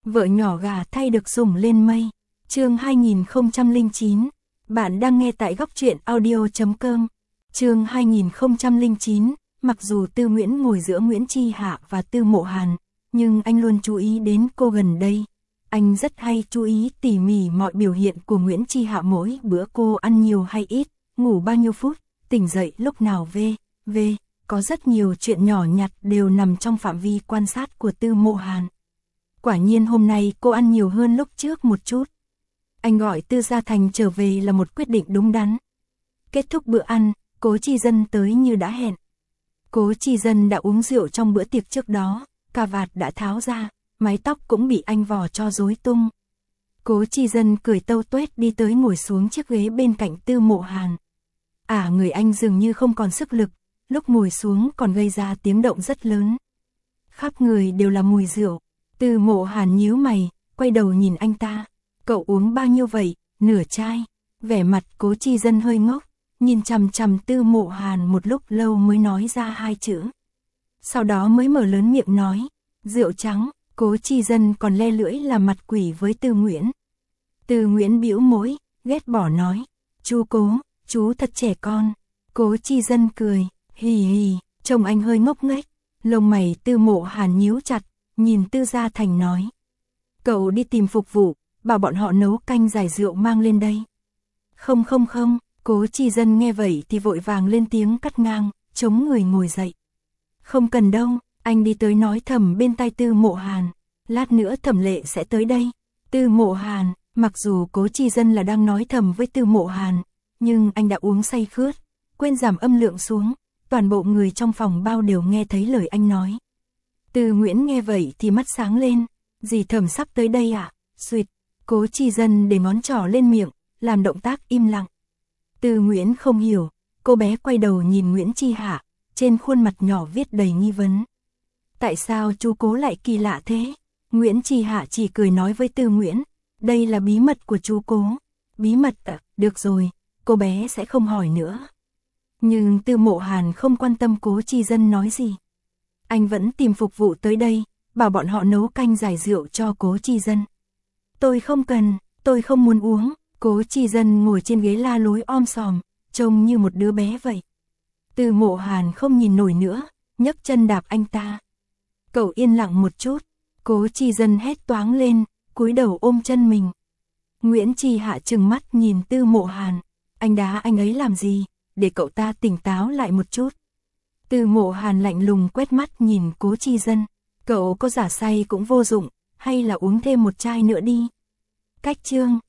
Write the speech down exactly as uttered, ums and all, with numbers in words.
Vợ nhỏ gà thay được sủng lên mây. Chương hai nghìn không trăm lẻ chín. Bạn đang nghe tại góc truyện audio chấm com. Chương hai nghìn không trăm lẻ chín. Mặc dù Tư Nguyễn ngồi giữa Nguyễn Chi Hạ và Tư Mộ Hàn, nhưng anh luôn chú ý đến cô gần đây. Anh rất hay chú ý tỉ mỉ mọi biểu hiện của Nguyễn Chi Hạ, mỗi bữa cô ăn nhiều hay ít, ngủ bao nhiêu phút, tỉnh dậy lúc nào về, về. Có rất nhiều chuyện nhỏ nhặt đều nằm trong phạm vi quan sát của Tư Mộ Hàn. Quả nhiên hôm nay cô ăn nhiều hơn lúc trước một chút. Anh gọi Tư Gia Thành trở về là một quyết định đúng đắn. Kết thúc bữa ăn, Cố Chi Dân tới như đã hẹn. Cố Chi Dân đã uống rượu trong bữa tiệc trước đó, cà vạt đã tháo ra, mái tóc cũng bị anh vò cho rối tung. Cố Chi Dân cười tâu tuét đi tới ngồi xuống chiếc ghế bên cạnh Tư Mộ Hàn. À, người anh dường như không còn sức lực, lúc ngồi xuống còn gây ra tiếng động rất lớn. Khắp người đều là mùi rượu. Tư Mộ Hàn nhíu mày, quay đầu nhìn anh ta. Cậu uống bao nhiêu vậy? Nửa chai. Vẻ mặt Cố Chi Dân hơi ngốc, nhìn chằm chằm Tư Mộ Hàn một lúc lâu mới nói ra hai chữ. Sau đó mới mở lớn miệng nói, rượu trắng. Cố Chi Dân còn le lưỡi làm mặt quỷ với Tư Nguyễn. Tư Nguyễn bĩu môi, ghét bỏ nói, chú Cố, chú thật trẻ con. Cố Chi Dân cười, hì hì, trông anh hơi ngốc nghếch. Lông mày Tư Mộ Hàn nhíu chặt, nhìn Tư Gia Thành nói, cậu đi tìm phục vụ, bảo bọn họ nấu canh giải rượu mang lên đây. Không không không. Cố Chi Dân nghe vậy thì vội vàng lên tiếng cắt ngang, chống người ngồi dậy. Không cần đâu, anh đi tới nói thầm bên tai Tư Mộ Hàn, lát nữa Thẩm Lệ sẽ tới đây. Tư Mộ Hàn, mặc dù Cố Chi Dân là đang nói thầm với Tư Mộ Hàn, nhưng anh đã uống say khướt, quên giảm âm lượng xuống, toàn bộ người trong phòng bao đều nghe thấy lời anh nói. Tư Nguyễn nghe vậy thì mắt sáng lên, dì Thẩm sắp tới đây à? Xuyệt. Cố Chi Dân để ngón trỏ lên miệng, làm động tác im lặng. Tư Nguyễn không hiểu, cô bé quay đầu nhìn Nguyễn Chi Hạ, trên khuôn mặt nhỏ viết đầy nghi vấn. Tại sao chú Cố lại kỳ lạ thế? Nguyễn Chi Hạ chỉ cười nói với Tư Nguyễn, đây là bí mật của chú Cố. Bí mật à? Được rồi, cô bé sẽ không hỏi nữa. Nhưng Tư Mộ Hàn không quan tâm Cố Chi Dân nói gì. Anh vẫn tìm phục vụ tới đây, bảo bọn họ nấu canh giải rượu cho Cố Chi Dân. Tôi không cần, tôi không muốn uống. Cố Chi Dân ngồi trên ghế la lối om sòm, trông như một đứa bé vậy. Tư Mộ Hàn không nhìn nổi nữa, nhấc chân đạp anh ta. Cậu yên lặng một chút. Cố Chi Dân hét toáng lên, cúi đầu ôm chân mình. Nguyễn Chi Hạ trừng mắt nhìn Tư Mộ Hàn. Anh đá anh ấy làm gì, để cậu ta tỉnh táo lại một chút. Tư Mộ Hàn lạnh lùng quét mắt nhìn Cố Chi Dân. Cậu có giả say cũng vô dụng, hay là uống thêm một chai nữa đi. Cách chương.